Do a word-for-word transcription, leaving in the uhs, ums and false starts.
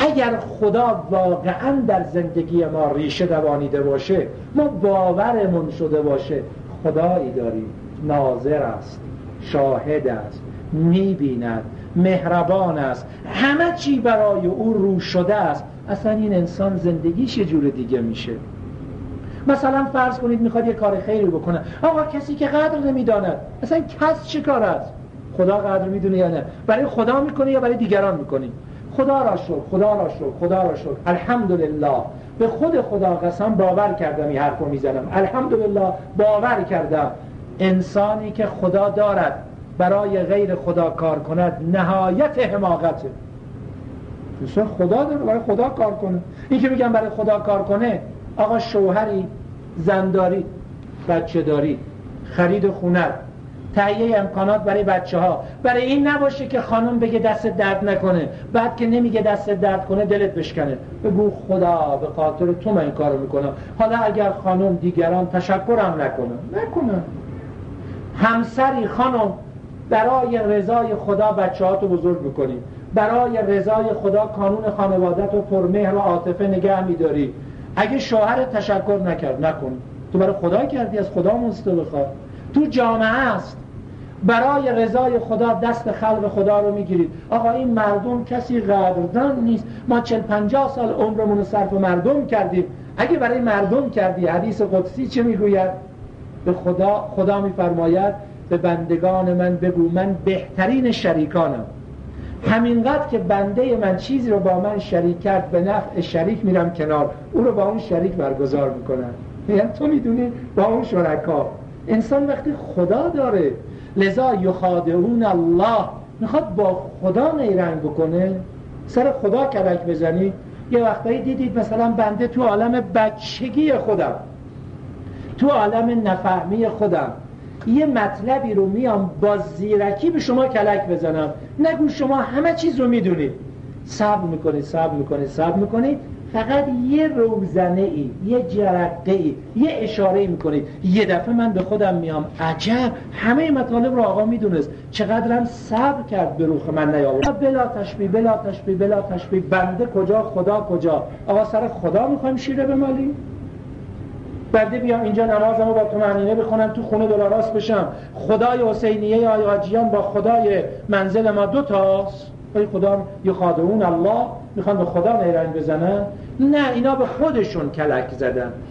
اگر خدا واقعا در زندگی ما ریشه دوانیده باشه، ما باورمون شده باشه خدایی داریم، ناظر است، شاهد است، میبیند، مهربان است، همه چی برای او رو شده است، اصلا این انسان زندگیش یه جور دیگه میشه. مثلا فرض کنید میخواد یه کار خیری بکنه، آقا کسی که قدر نمیداند، اصلا کس چه کار است؟ خدا قدر میدونه یا نه؟ برای خدا میکنه یا برای دیگران میکنی؟ خدا را شکر، خدا را شکر، خدا را شکر، الحمدلله. به خود خدا قسم باور کردم این حرفو میزنم، الحمدلله باور کردم انسانی که خدا دارد برای غیر خدا کار کند نهایت حماقته. مثلا خدا داره برای خدا کار کنه. این که میگم برای خدا کار کنه، آقا شوهری، زنداری، بچه داری، خرید خونه، تهیه امکانات برای بچه ها، برای این نباشه که خانم بگه دست درد نکنه، بعد که نمیگه دست درد کنه دلت بشکنه، بگو خدا به خاطر تو من این کارو میکنم، حالا اگر خانم دیگران تشکرم نکنه نکنه. همسری خانم برای رضای خدا بچه ها تو بزرگ میکنی، برای رضای خدا قانون خانوادت رو پرمهر و عاطفه نگه میداری، اگه شوهر تشکر نکرد نکن، تو برای خدا کردی، از خدا مونست بخواد. تو جامعه است برای رضای خدا دست خلق خدا رو میگیرید، آقا این مردم کسی قدردان نیست، ما چل پنجاه سال عمرمون رو صرف مردم کردیم. اگه برای مردم کردی، حدیث قدسی چه میگوید؟ به خدا خدا میفرماید به بندگان من بگو من بهترین شریکانم، همینقدر که بنده من چیزی رو با من شریک کرد به نفع شریک میرم کنار، او رو با اون شریک برگزار میکنم. یعنی تو میدونی با اون شرکا انسان وقتی خدا داره، لذا یخادعون الله، میخواد با خدا نیرنگ بکنه، سر خدا کلک بزنی. یه وقتایی دیدید مثلا بنده تو عالم بچگی خودم، تو عالم نفهمی خودم یه مطلبی رو میام با زیرکی به شما کلک بزنم، نگو شما همه چیز رو میدونید، صبر میکنید صبر میکنید صبر میکنید، فقط یه روزنه ای، یه جرقه ای، یه اشاره ای میکنید، یه دفعه من به خودم میام عجب همه مطالب رو آقا میدونست، چقدرم صبر کرد به روخ من نیاورد. بلا تشبیه بلا تشبیه بلا تشبیه، بنده کجا خدا کجا؟ آقا سر خدا میخوایم شیره بمالیم؟ بنده بیام اینجا نمازمو با طمأنینه بخونم، تو خونه دلاراست بشم، خدای حسینیه آیاجیان با خدای منزل ما دو تاست، خدا یخادعون الله، میخوان به خدا نیرنگ بزنن؟ نه، اینا به خودشون کلک زدن.